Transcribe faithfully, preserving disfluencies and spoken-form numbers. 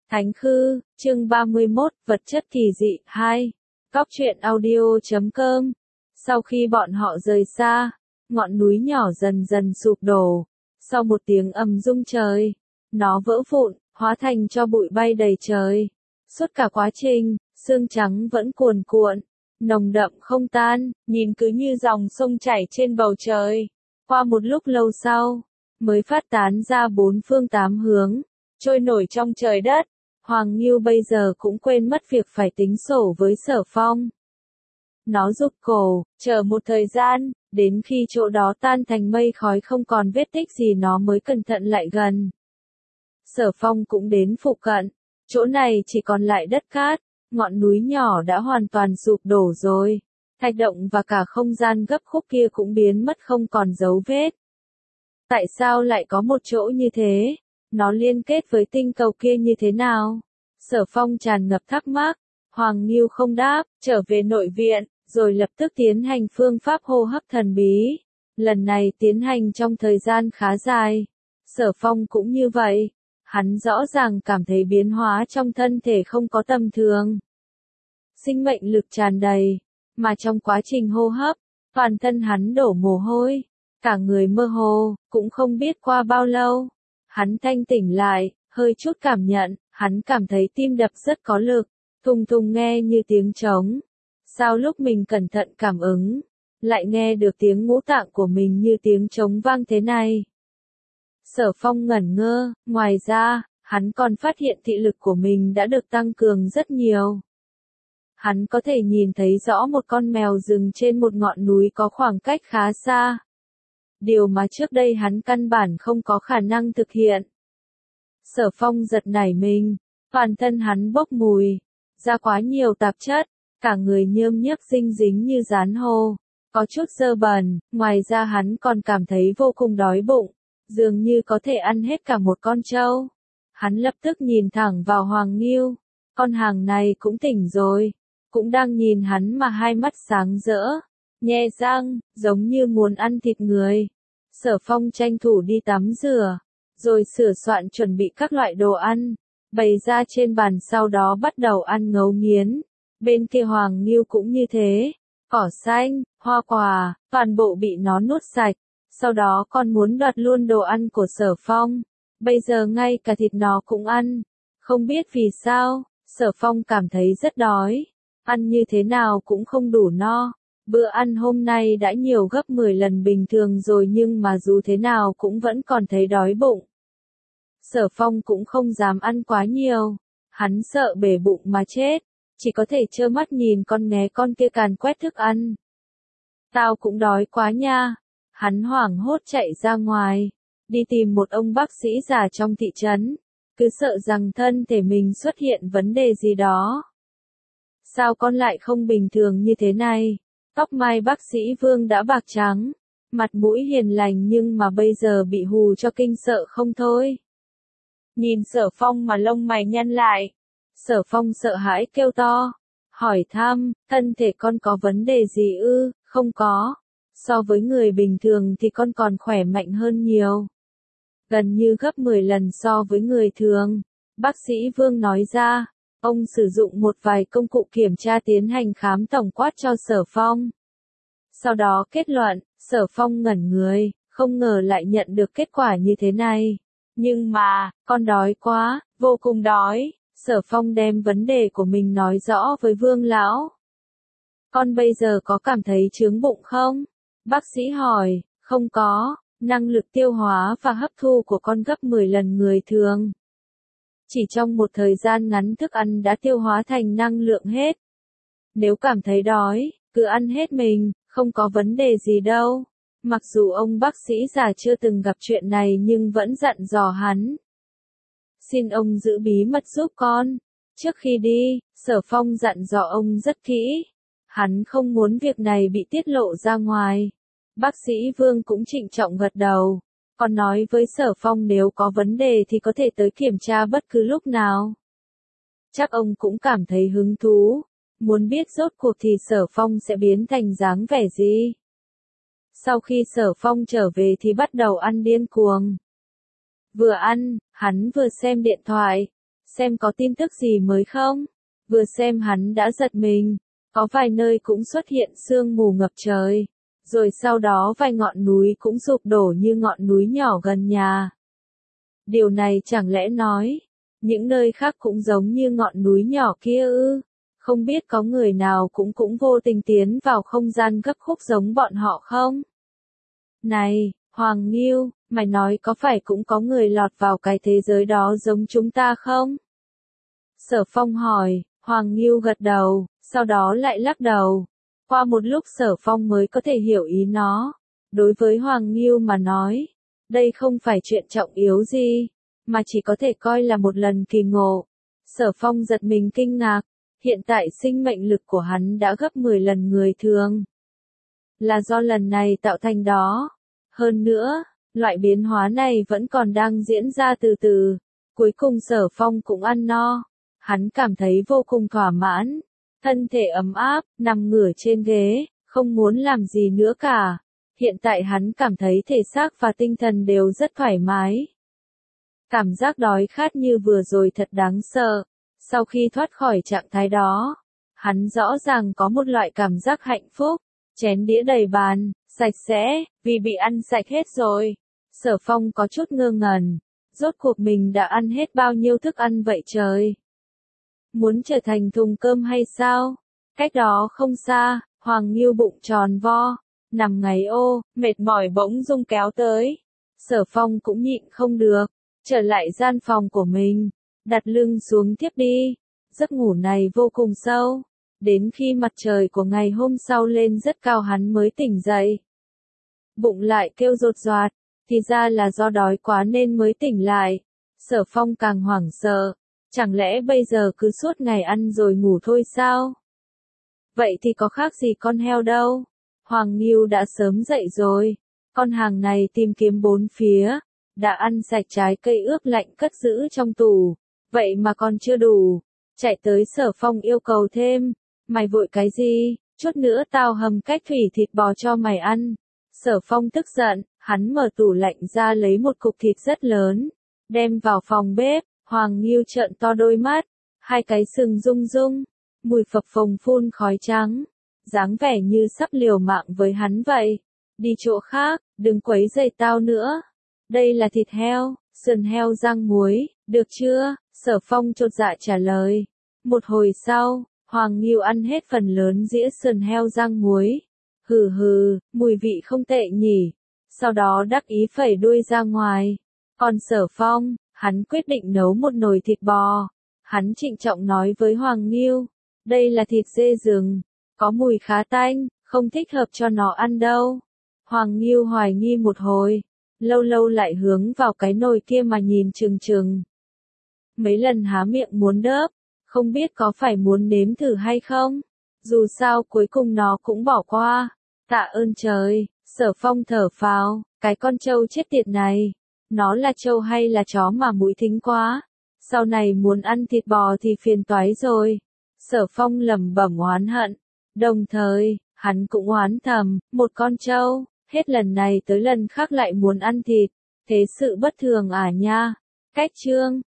Thánh Khư, chương ba mươi mốt, vật chất kỳ dị, hai. Cóc truyện audio chấm com. Sau khi bọn họ rời xa, ngọn núi nhỏ dần dần sụp đổ. Sau một tiếng ầm rung trời, nó vỡ vụn, hóa thành tro bụi bay đầy trời. Suốt cả quá trình, sương trắng vẫn cuồn cuộn, nồng đậm không tan, nhìn cứ như dòng sông chảy trên bầu trời. Qua một lúc lâu sau, mới phát tán ra bốn phương tám hướng, trôi nổi trong trời đất. Hoàng Ngưu bây giờ cũng quên mất việc phải tính sổ với Sở Phong. Nó rụt cổ, chờ một thời gian, đến khi chỗ đó tan thành mây khói không còn vết tích gì nó mới cẩn thận lại gần. Sở Phong cũng đến phụ cận, chỗ này chỉ còn lại đất cát, ngọn núi nhỏ đã hoàn toàn sụp đổ rồi. Thạch động và cả không gian gấp khúc kia cũng biến mất không còn dấu vết. Tại sao lại có một chỗ như thế? Nó liên kết với tinh cầu kia như thế nào? Sở Phong tràn ngập thắc mắc. Hoàng Ngưu không đáp, trở về nội viện, rồi lập tức tiến hành phương pháp hô hấp thần bí. Lần này tiến hành trong thời gian khá dài. Sở Phong cũng như vậy. Hắn rõ ràng cảm thấy biến hóa trong thân thể không có tầm thường. Sinh mệnh lực tràn đầy, mà trong quá trình hô hấp, toàn thân hắn đổ mồ hôi, cả người mơ hồ, cũng không biết qua bao lâu. Hắn thanh tỉnh lại, hơi chút cảm nhận, hắn cảm thấy tim đập rất có lực, thùng thùng nghe như tiếng trống. Sao lúc mình cẩn thận cảm ứng, lại nghe được tiếng ngũ tạng của mình như tiếng trống vang thế này? Sở Phong ngẩn ngơ, ngoài ra, hắn còn phát hiện thị lực của mình đã được tăng cường rất nhiều. Hắn có thể nhìn thấy rõ một con mèo rừng trên một ngọn núi có khoảng cách khá xa. Điều mà trước đây hắn căn bản không có khả năng thực hiện. Sở Phong giật nảy mình, toàn thân hắn bốc mùi, ra quá nhiều tạp chất, cả người nhơm nhớp dinh dính như dán hô, có chút dơ bẩn, ngoài ra hắn còn cảm thấy vô cùng đói bụng, dường như có thể ăn hết cả một con trâu. Hắn lập tức nhìn thẳng vào Hoàng Ngưu, con hàng này cũng tỉnh rồi, cũng đang nhìn hắn mà hai mắt sáng rỡ, nhe răng, giống như muốn ăn thịt người. Sở Phong tranh thủ đi tắm rửa, rồi sửa soạn chuẩn bị các loại đồ ăn, bày ra trên bàn sau đó bắt đầu ăn ngấu nghiến. Bên kia Hoàng Ngưu cũng như thế, cỏ xanh, hoa quả, toàn bộ bị nó nuốt sạch, sau đó còn muốn đoạt luôn đồ ăn của Sở Phong. Bây giờ ngay cả thịt nó cũng ăn, không biết vì sao, Sở Phong cảm thấy rất đói, ăn như thế nào cũng không đủ no. Bữa ăn hôm nay đã nhiều gấp mười lần bình thường rồi nhưng mà dù thế nào cũng vẫn còn thấy đói bụng. Sở Phong cũng không dám ăn quá nhiều, hắn sợ bể bụng mà chết, chỉ có thể trơ mắt nhìn con nghé con kia càn quét thức ăn. Tao cũng đói quá nha, hắn hoảng hốt chạy ra ngoài, đi tìm một ông bác sĩ già trong thị trấn, cứ sợ rằng thân thể mình xuất hiện vấn đề gì đó. Sao con lại không bình thường như thế này? Tóc mai bác sĩ Vương đã bạc trắng, mặt mũi hiền lành nhưng mà bây giờ bị hù cho kinh sợ không thôi. Nhìn Sở Phong mà lông mày nhăn lại. Sở Phong sợ hãi kêu to, hỏi thăm, thân thể con có vấn đề gì ư? Không có. So với người bình thường thì con còn khỏe mạnh hơn nhiều. Gần như gấp mười lần so với người thường. Bác sĩ Vương nói ra. Ông sử dụng một vài công cụ kiểm tra tiến hành khám tổng quát cho Sở Phong. Sau đó kết luận, Sở Phong ngẩn người, không ngờ lại nhận được kết quả như thế này. Nhưng mà, con đói quá, vô cùng đói. Sở Phong đem vấn đề của mình nói rõ với Vương lão. Con bây giờ có cảm thấy chướng bụng không? Bác sĩ hỏi, không có, năng lực tiêu hóa và hấp thu của con gấp mười lần người thường. Chỉ trong một thời gian ngắn thức ăn đã tiêu hóa thành năng lượng hết. Nếu cảm thấy đói, cứ ăn hết mình, không có vấn đề gì đâu. Mặc dù ông bác sĩ già chưa từng gặp chuyện này nhưng vẫn dặn dò hắn. Xin ông giữ bí mật giúp con. Trước khi đi, Sở Phong dặn dò ông rất kỹ. Hắn không muốn việc này bị tiết lộ ra ngoài. Bác sĩ Vương cũng trịnh trọng gật đầu. Còn nói với Sở Phong nếu có vấn đề thì có thể tới kiểm tra bất cứ lúc nào. Chắc ông cũng cảm thấy hứng thú, muốn biết rốt cuộc thì Sở Phong sẽ biến thành dáng vẻ gì. Sau khi Sở Phong trở về thì bắt đầu ăn điên cuồng. Vừa ăn, hắn vừa xem điện thoại, xem có tin tức gì mới không. Vừa xem hắn đã giật mình, có vài nơi cũng xuất hiện sương mù ngập trời, rồi sau đó vài ngọn núi cũng sụp đổ như ngọn núi nhỏ gần nhà. Điều này chẳng lẽ nói, những nơi khác cũng giống như ngọn núi nhỏ kia ư? Không biết có người nào cũng cũng vô tình tiến vào không gian gấp khúc giống bọn họ không? Này, Hoàng Nghiêu, mày nói có phải cũng có người lọt vào cái thế giới đó giống chúng ta không? Sở Phong hỏi, Hoàng Nghiêu gật đầu, sau đó lại lắc đầu. Qua một lúc Sở Phong mới có thể hiểu ý nó. Đối với Hoàng Nghiêu mà nói, đây không phải chuyện trọng yếu gì, mà chỉ có thể coi là một lần kỳ ngộ. Sở Phong giật mình kinh ngạc, hiện tại sinh mệnh lực của hắn đã gấp mười lần người thường. Là do lần này tạo thành đó. Hơn nữa, loại biến hóa này vẫn còn đang diễn ra từ từ. Cuối cùng Sở Phong cũng ăn no. Hắn cảm thấy vô cùng thỏa mãn. Thân thể ấm áp, nằm ngửa trên ghế, không muốn làm gì nữa cả. Hiện tại hắn cảm thấy thể xác và tinh thần đều rất thoải mái. Cảm giác đói khát như vừa rồi thật đáng sợ. Sau khi thoát khỏi trạng thái đó, hắn rõ ràng có một loại cảm giác hạnh phúc. Chén đĩa đầy bàn, sạch sẽ, vì bị ăn sạch hết rồi. Sở Phong có chút ngơ ngẩn. Rốt cuộc mình đã ăn hết bao nhiêu thức ăn vậy trời? Muốn trở thành thùng cơm hay sao? Cách đó không xa, Hoàng Nghiêu bụng tròn vo, nằm ngáy ô, mệt mỏi bỗng dưng kéo tới. Sở Phong cũng nhịn không được, trở lại gian phòng của mình, đặt lưng xuống thiếp đi. Giấc ngủ này vô cùng sâu, đến khi mặt trời của ngày hôm sau lên rất cao hắn mới tỉnh dậy. Bụng lại kêu rột roạt, thì ra là do đói quá nên mới tỉnh lại. Sở Phong càng hoảng sợ, chẳng lẽ bây giờ cứ suốt ngày ăn rồi ngủ thôi sao? Vậy thì có khác gì con heo đâu. Hoàng Nghiêu đã sớm dậy rồi, con hàng này tìm kiếm bốn phía, đã ăn sạch trái cây ướp lạnh cất giữ trong tủ, vậy mà còn chưa đủ. Chạy tới Sở Phong yêu cầu thêm, mày vội cái gì, chút nữa tao hầm cách thủy thịt bò cho mày ăn. Sở Phong tức giận, hắn mở tủ lạnh ra lấy một cục thịt rất lớn, đem vào phòng bếp. Hoàng Nghiêu trợn to đôi mắt, hai cái sừng rung rung, mùi phập phồng phun khói trắng, dáng vẻ như sắp liều mạng với hắn vậy. Đi chỗ khác, đừng quấy rầy tao nữa. Đây là thịt heo, sườn heo rang muối, được chưa? Sở Phong chột dạ trả lời. Một hồi sau, Hoàng Nghiêu ăn hết phần lớn dĩa sườn heo rang muối. Hừ hừ, mùi vị không tệ nhỉ. Sau đó đắc ý phẩy đuôi ra ngoài. Còn Sở Phong, hắn quyết định nấu một nồi thịt bò. Hắn trịnh trọng nói với Hoàng Nghiêu, đây là thịt dê rừng, có mùi khá tanh, không thích hợp cho nó ăn đâu. Hoàng Nghiêu hoài nghi một hồi, lâu lâu lại hướng vào cái nồi kia mà nhìn chừng chừng. Mấy lần há miệng muốn đớp, không biết có phải muốn nếm thử hay không. Dù sao cuối cùng nó cũng bỏ qua. Tạ ơn trời, Sở Phong thở phào, cái con trâu chết tiệt này. Nó là trâu hay là chó mà mũi thính quá. Sau này muốn ăn thịt bò thì phiền toái rồi. Sở Phong lẩm bẩm oán hận. Đồng thời, hắn cũng oán thầm, một con trâu, hết lần này tới lần khác lại muốn ăn thịt. Thế sự bất thường à nha. Cách chương